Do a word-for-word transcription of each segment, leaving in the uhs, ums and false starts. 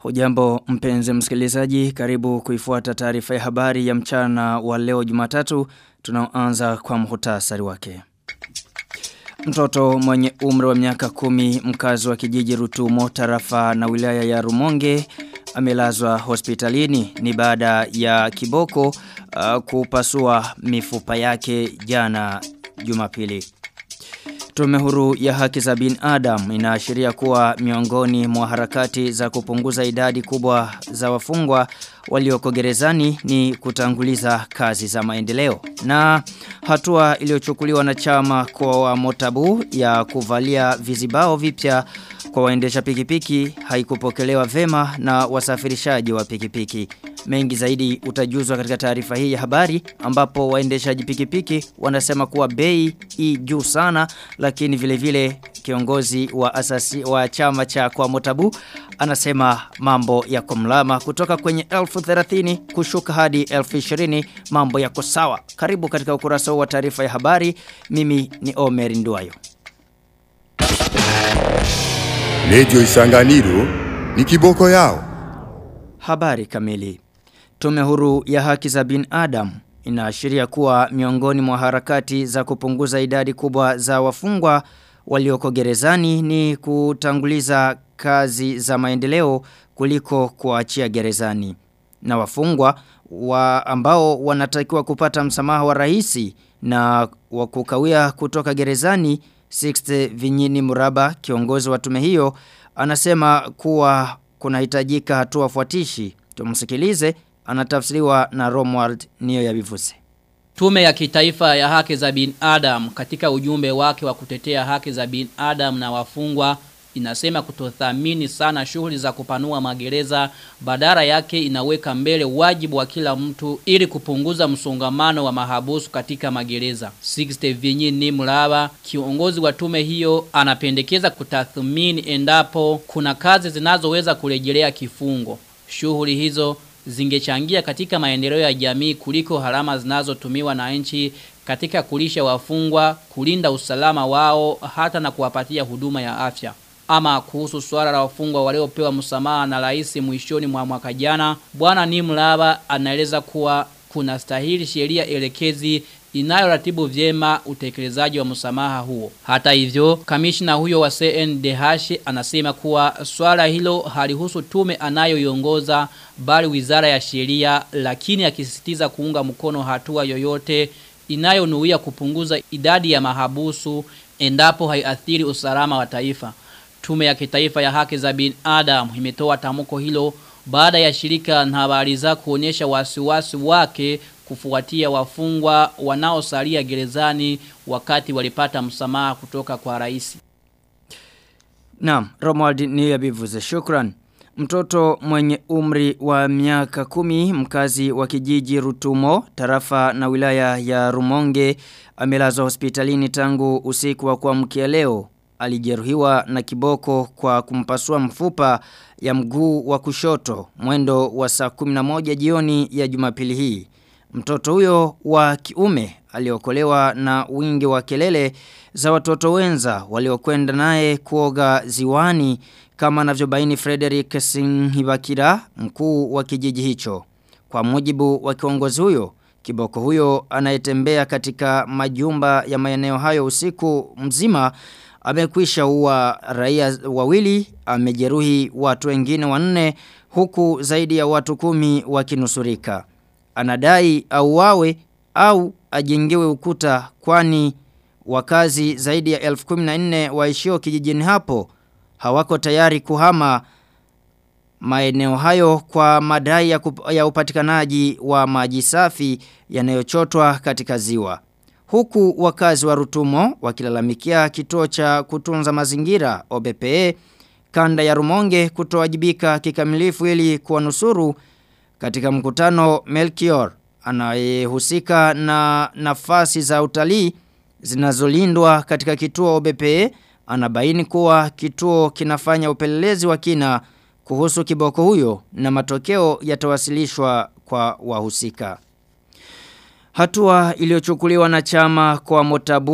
Hujambo mpenzi msikilizaji, karibu kuifuata taarifa ya habari ya mchana wa leo Jumatatu. Tunaanza kwa muhtasari wake. Mtoto mwenye umri wa miaka kumi, mkazi wa kijiji Rutumo, tarafa na wilaya ya Rumonge, amelazwa hospitalini ni baada ya kiboko uh, kupasua mifupa yake jana Jumapili. Tume huru ya haki za binadamu inaashiria kuwa miongoni mwa harakati za kupunguza idadi kubwa za wafungwa walioko gerezani ni kutanguliza kazi za maendeleo. Na hatua iliyochukuliwa na chama kwa Motabu ya kuvalia vizibao vipya kwa waendesha pikipiki haikupokelewa vema na wasafirishaji wa pikipiki. Mengi zaidi utajuzwa katika taarifa hii ya habari, ambapo waendeshaji pikipiki wanasema kuwa bei i juu sana, lakini vile vile kiongozi wa asasi wa chama cha kwa Motabu anasema mambo yako mlama, kutoka kwenye elfu thelathini kushuka hadi elfu ishirini mambo yako sawa. Karibu katika ukurasa wa taarifa ya habari. Mimi ni Omer Nduwayo. Radio Isanganiro ni kiboko yao. Habari kamili. Tume huru ya haki za binadamu inaashiria kuwa miongoni mwa harakati za kupunguza idadi kubwa za wafungwa walioko gerezani ni kutanguliza kazi za maendeleo kuliko kuachia gerezani. Na wafungwa wa ambao wanatakiwa kupata msamaha wa rahisi na wakukawia kutoka gerezani, Sixte Vinyini Muraba, kiongozi wa tume hiyo, anasema kuwa kunahitajika hatua fuatishi. Tumsikilize, anatafsiriwa na Romuald Niyoyabivuse. Tume ya kitaifa ya haki za binadamu katika ujumbe wake wa kutetea haki za binadamu na wafungwa inasema kutothamini sana shughuli za kupanua magereza, badala yake inaweka mbele wajibu wa kila mtu ili kupunguza msongamano wa mahabusu katika magereza. Sixte Vinyini Muraba, kiongozi wa tume hiyo, anapendekeza kutathmini endapo kuna kazi zinazoweza kurejelea kifungo. Shughuli hizo zingechangia katika maendeleo ya jamii kuliko harama zinazotumiwa na nchi katika kulisha wafungwa, kulinda usalama wao, hata na kuwapatia huduma ya afya. Ama kuhusu swala la wafungwa waliopewa msamaha na rais mwishoni mwa mwaka jana, Bwana Nimlaba anaeleza kuwa kuna stahili sheria elekezi inayoratibu vyema utekelezaji wa msamaha huo. Hata hivyo, kamishna huyo wa C N D H anasema kuwa swala hilo halihusu tume anayoiongoza bali wizara ya sheria, lakini akisisitiza kuunga mkono hatua yoyote inayonuia kupunguza idadi ya mahabusu endapo haiathiri usalama wa taifa. Tume ya kitaifa ya haki za binadamu imetoa tamko hilo baada ya shirika na habari za kuonyesha wasiwasi wake kufuatia wafungwa wanaosalia gerezani wakati walipata msamaha kutoka kwa rais. Naam, Romuald Niyoyabivuze, shukran. Mtoto mwenye umri wa miaka kumi, mkazi wa kijiji Rutumo, tarafa na wilaya ya Rumonge, amelazwa hospitalini tangu usiku wa kuamkia leo. Alijeruhiwa na kiboko kwa kumpasua mfupa ya mguu wa kushoto mwendo wa saa kumi na moja jioni ya Jumapili hii. Mtoto huyo wa kiume aliokolewa na wingi wa kelele za watoto wenza waliokwenda naye kuoga ziwani, kama anavyobaini Frederick Singhibakira, mkuu wa kijiji hicho. Kwa mujibu wa kiongozi huyo, kiboko huyo anayetembea katika majumba ya maeneo hayo usiku mzima amekwisha uwa raia wawili, amejeruhi watu wengine wanne, huku zaidi ya watu kumi wakinusurika. Anadai au wawe au ajengewe ukuta, kwani wakazi zaidi ya elfu kumi na nne waishio kijijini hapo hawako tayari kuhama maeneo hayo kwa madai ya, ya upatikanaji wa maji safi yanayochotwa katika ziwa. Huku wakazi wa Rutumo wakilalamikia kituo cha kutunza mazingira O B P E kanda ya Rumonge kutowajibika kikamilifu ili kuwanusuru. Katika mkutano, Melchior anayehusika na nafasi za utalii zinazolindwa katika kituo O B P E anabaini kuwa kituo kinafanya upelelezi wa kina kuhusu kiboko huyo na matokeo yatawasilishwa kwa wahusika. Hatua iliyochukuliwa na chama kwa Motabu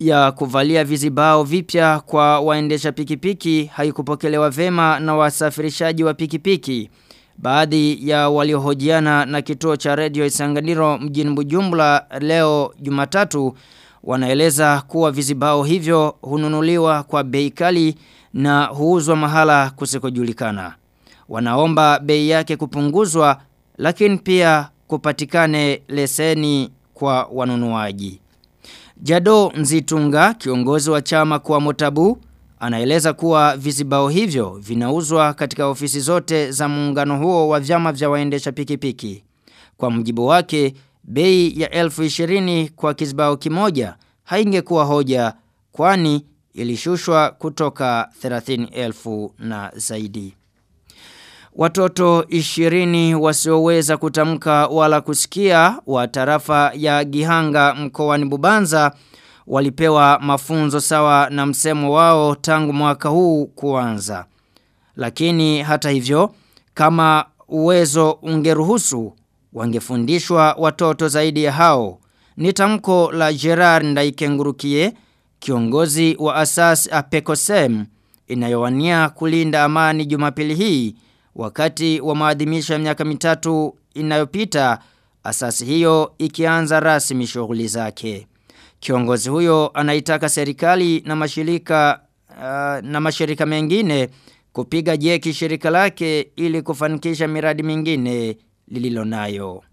ya kuvalia vizibao vipya kwa waendesha pikipiki haikupokelewa vema na wasafirishaji wa pikipiki. Baadhi ya waliohojiana na kituo cha Radio Isanganiro mjini Bujumbura leo Jumatatu wanaeleza kuwa vizibao hivyo hununuliwa kwa bei kali na huuzwa mahala kusikojulikana. Wanaomba bei yake kupunguzwa lakini pia kupatikane leseni kwa wanunuaji. Jado Nzitunga, kiongozi wa chama kwa Motabu, anaeleza kuwa vizibao hivyo vinauzwa katika ofisi zote za muungano huo wa vyama vya waendesha pikipiki. Kwa mjibu wake, bei ya elfu ishirini kwa kizibao kimoja haingekuwa hoja kwani ilishushwa kutoka thelathini elfu na zaidi. Watoto ishirini wasioweza kutamka wala kusikia wa tarafa ya Gihanga mkoani Bubanza walipewa mafunzo sawa na msemo wao tangu mwaka huu kuanza. Lakini hata hivyo, kama uwezo ungeruhusu, wangefundishwa watoto zaidi ya hao. Ni tamko la Gerard Ndaikengurukie, kiongozi wa asasi Apekosem, inayowania kulinda amani Jumapili hii, wakati wa maadhimisho ya miaka mitatu inayopita, asasi hiyo ikianza rasmi shughuli zake. Kiongozi huyo anaitaka serikali na mashirika uh, na mashirika mengine kupiga jeki shirika lake ili kufanikisha miradi mingine lililonayo.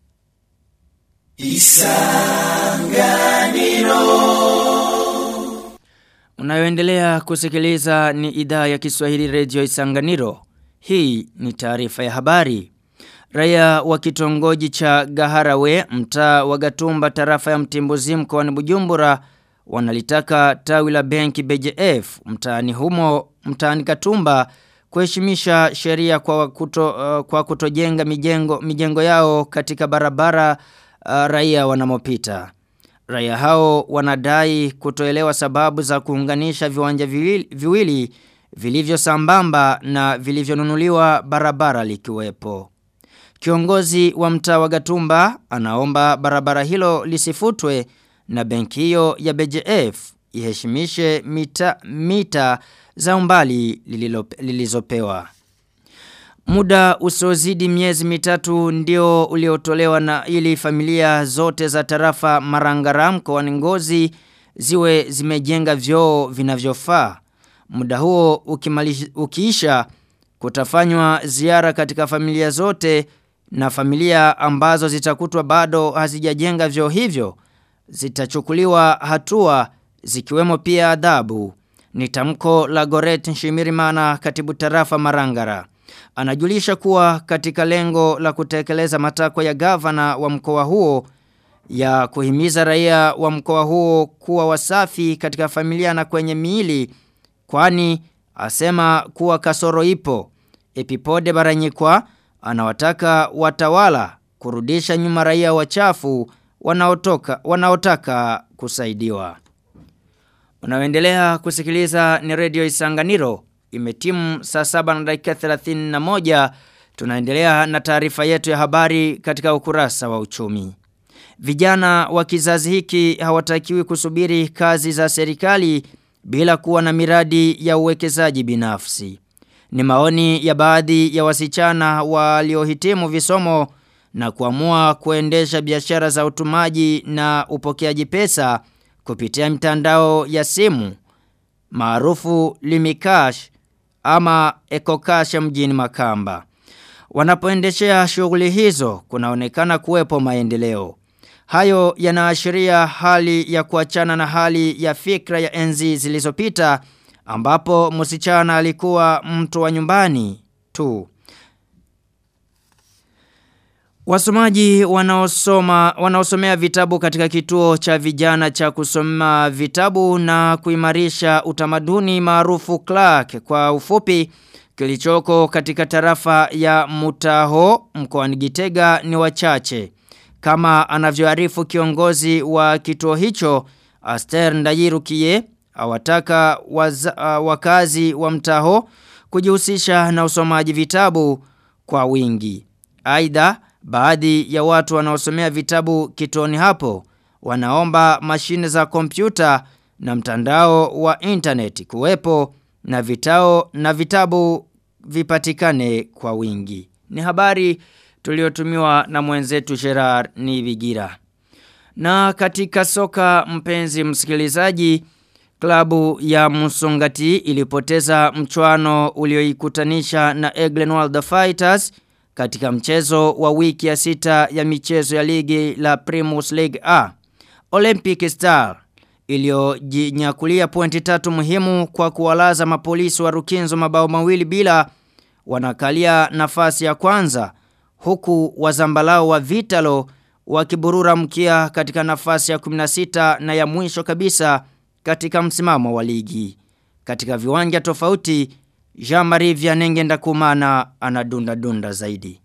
Isanganiro. Unayoendelea kusikiliza ni idhaa ya Kiswahili Radio Isanganiro. Hii ni taarifa ya habari. Raia wa kitongoji cha Gaharawe, mtaa wa Gatumba, tarafa ya Mtimbuzi mkoani Bujumbura, wanalitaka tawi la benki B J F mtaani humo, mtaani Gatumba, kuheshimisha sheria kwa kuto, uh, kwa kutojenga mijengo mijengo yao katika barabara uh, raia wanamopita. Raia hao wanadai kutoelewa sababu za kuunganisha viwanja viwili, viwili vilivyo sambamba na vilivyonunuliwa barabara likiwepo. Kiongozi wa mtaa wa Gatumba anaomba barabara hilo lisifutwe na benki hiyo ya B J F iheshimishe mita, mita za umbali lilizopewa. Muda usiozidi miezi mitatu ndio uliotolewa na ili familia zote za tarafa Marangara mkoani Ngozi ziwe zimejenga vyoo vinavyofaa. Muda huo ukimalish, ukiisha kutafanywa ziara katika familia zote, na familia ambazo zitakutwa bado hazijajenga vyoo hivyo zitachukuliwa hatua zikiwemo pia adhabu. Ni tamko la Goret Nshimirimana, katibu tarafa Marangara. Anajulisha kuwa katika lengo la kutekeleza matakwa ya gavana wa mkoa huo ya kuhimiza raia wa mkoa huo kuwa wasafi katika familia na kwenye miili, kwani asema kuwa kasoro ipo. Epipode Baranyikwa anawataka watawala kurudisha nyuma raia wachafu wanaotoka wanaotaka kusaidiwa. Unaoendelea kusikiliza ni Radio Isanganiro. Imetimu saa saba na dakika thelathini na moja. Tunaendelea na taarifa yetu ya habari katika ukurasa wa uchumi. Vijana wa kizazi hiki hawatakiwi kusubiri kazi za serikali bila kuwa na miradi ya uwekezaji binafsi. Ni maoni ya baadhi ya wasichana waliohitimu visomo na kuamua kuendesha biashara za utumaji na upokeaji pesa kupitia mitandao ya simu maarufu Limikash ama Ecocash mjini Makamba. Wanapoendeshea shughuli hizo kunaonekana kuwepo maendeleo. Hayo yanaashiria hali ya kuachana na hali ya fikra ya enzi zilizopita ambapo msichana alikuwa mtu wa nyumbani tu. Wasomaji wanaosoma wanaosomea vitabu katika kituo cha vijana cha kusoma vitabu na kuimarisha utamaduni maarufu Clark kwa ufupi, kilichoko katika tarafa ya Mutaho mkoani Gitega ni wachache. Kama anavyoarifu kiongozi wa kituo hicho Aster Ndayirukiye, awataka waza, uh, wakazi wa Mtaho kujihusisha na usomaji vitabu kwa wingi. Aidha, baadhi ya watu wanaosomea vitabu kituoni hapo wanaomba mashine za kompyuta na mtandao wa internet kuwepo na vitao na vitabu vipatikane kwa wingi. Ni habari tuliotumiwa na mwenzetu Gerard Nibigira. Na katika soka, mpenzi msikilizaji, klabu ya Musongati ilipoteza mchuano ulioikutanisha na Eglenwald Fighters katika mchezo wa wiki ya sita ya michezo ya ligi la Primus League A. Olympic Star iliyojinyakulia pointi tatu muhimu kwa kuwalaza mapolisi wa Rukinzo mabao mawili bila, wanakalia nafasi ya kwanza, huku wazambalao wa Vitalo wakiburura mkia katika nafasi ya kumi na sita na ya mwisho kabisa katika msimamo wa ligi. Katika viwanja tofauti, Jean-Marie Vianenge Ndakumana anadunda dunda zaidi.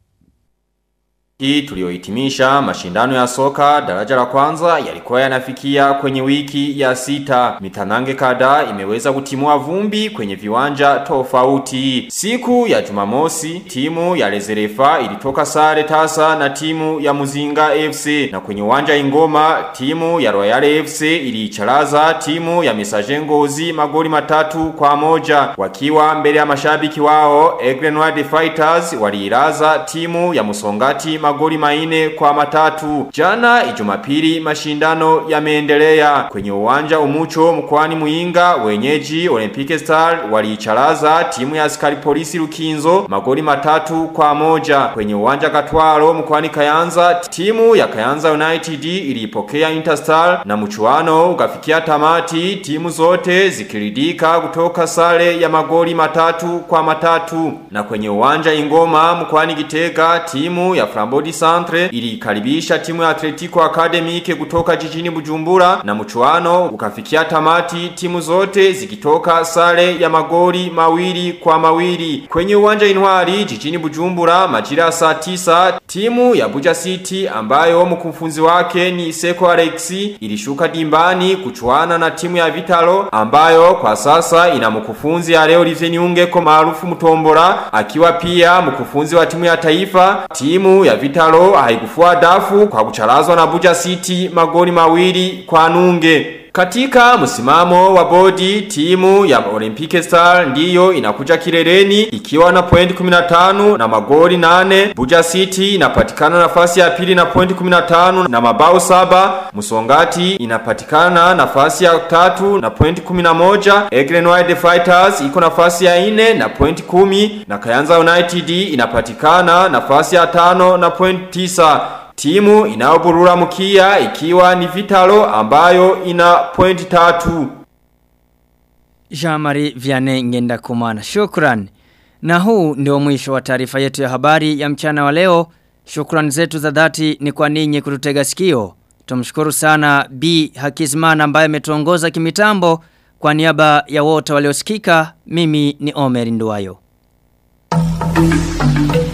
Hii tuliohitimisha mashindano ya soka daraja la kwanza yalikuwa yanafikia kwenye wiki ya sita. Mitanange kadhaa imeweza kutimua vumbi kwenye viwanja tofauti. Siku ya Jumamosi, timu ya Lezerefa ilitoka sare tasa na timu ya Muzinga F C, na kwenye uwanja Ingoma timu ya Royal F C iliicharaza timu ya Messager Ngozi magoli matatu kwa moja. Wakiwa mbele ya mashabiki wao, Egrenward Fighters waliiraza timu ya Musongati magoli maine kwa matatu. Jana Ijumapili mashindano yameendelea kwenye uwanja Umucho mkoani Muyinga. Wenyeji Olympic Star waliicharaza timu ya askari polisi Rukinzo magoli matatu kwa moja. Kwenye uwanja Katwaro mkoani Kayanza, timu ya Kayanza United ilipokea Interstar na mchuano ukafikia tamati, timu zote zikiridika kutoka sare ya magoli matatu kwa matatu. Na kwenye uwanja Ingoma mkoani Gitega, timu ya Flambeau Centre ilikaribisha timu ya Atletico Academic kutoka jijini Bujumbura na mchuano ukafikia tamati, timu zote zikitoka sare ya magoli mawili kwa mawili. Kwenye uwanja Intwari jijini Bujumbura majira saa tisa, timu ya Buja City ambayo mkufunzi wake ni Seko Alexi ilishuka dimbani kuchuana na timu ya Vitalo ambayo kwa sasa ina mkufunzi ya Leo Liveniungeko maarufu Mutombora, akiwa pia mkufunzi wa timu ya taifa. Timu ya Vitalo haikufua dafu kwa kucharazwa na Buja City magoli mawili kwa nunge. Katika msimamo wa bodi, timu ya Olympic Star ndiyo inakuja kileleni ikiwa na pointi kumi na tano na magoli nane. Buja City inapatikana nafasi ya pili na pointi kumi na tano na mabao saba. Musongati inapatikana nafasi ya tatu na pointi kumi na moja. Egrenward Fighters iko nafasi ya nne na pointi kumi, na Kayanza United inapatikana nafasi ya tano na pointi tisa. Timu inaoburura mkia ikiwa ni Vitalo ambayo ina pointi tatu. Jean-Marie Vianney Ngendakumana, shukran. Na huu ndio mwisho wa taarifa yetu ya habari ya mchana wa leo. Shukran zetu za dhati ni kwa ninyi kututega sikio. Tumshukuru sana B Hakizimana ambaye ametuongoza kimitambo. Kwa niaba ya wote waliosikika, mimi ni Omer Nduwayo.